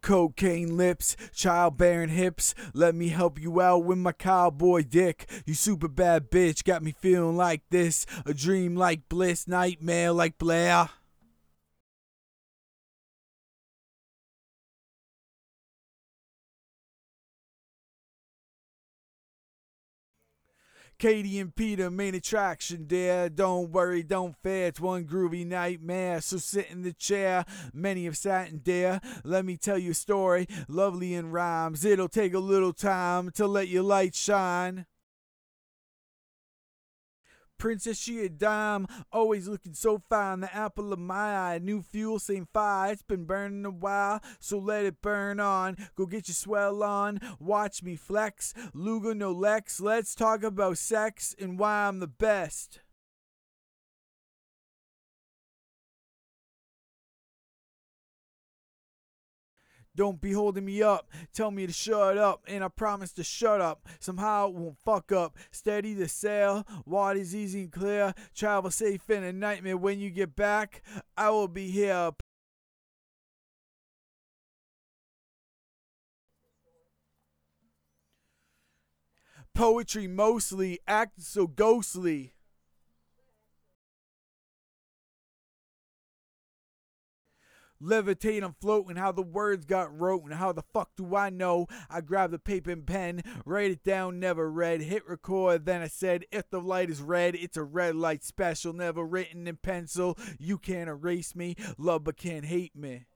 Cocaine lips, childbearing hips. Let me help you out with my cowboy dick. You super bad bitch, got me feeling like this. A dream like bliss, nightmare like Blair. Katie and Peter, main attraction, dear. Don't worry, don't fear, it's one groovy nightmare. So sit in the chair, many have sat in there. Let me tell you a story, lovely in rhymes. It'll take a little time to let your light shine. Princess, she a dime, always looking so fine. The apple of my eye, new fuel, same fire. It's been burning a while, so let it burn on. Go get your swell on, watch me flex. Luger, no Lex, let's talk about sex and why I'm the best. Don't be holding me up, tell me to shut up, and I promise to shut up. Somehow it won't fuck up. Steady the sail, water's easy and clear. Travel safe in a nightmare when you get back. I will be here. Poetry mostly, acting so ghostly. Levitate, I'm floating, how the words got wrote, and how the fuck do I know? I grab the paper and pen, write it down, never read, hit record, then I said, if the light is red, it's a red light special, never written in pencil, you can't erase me, love but can't hate me.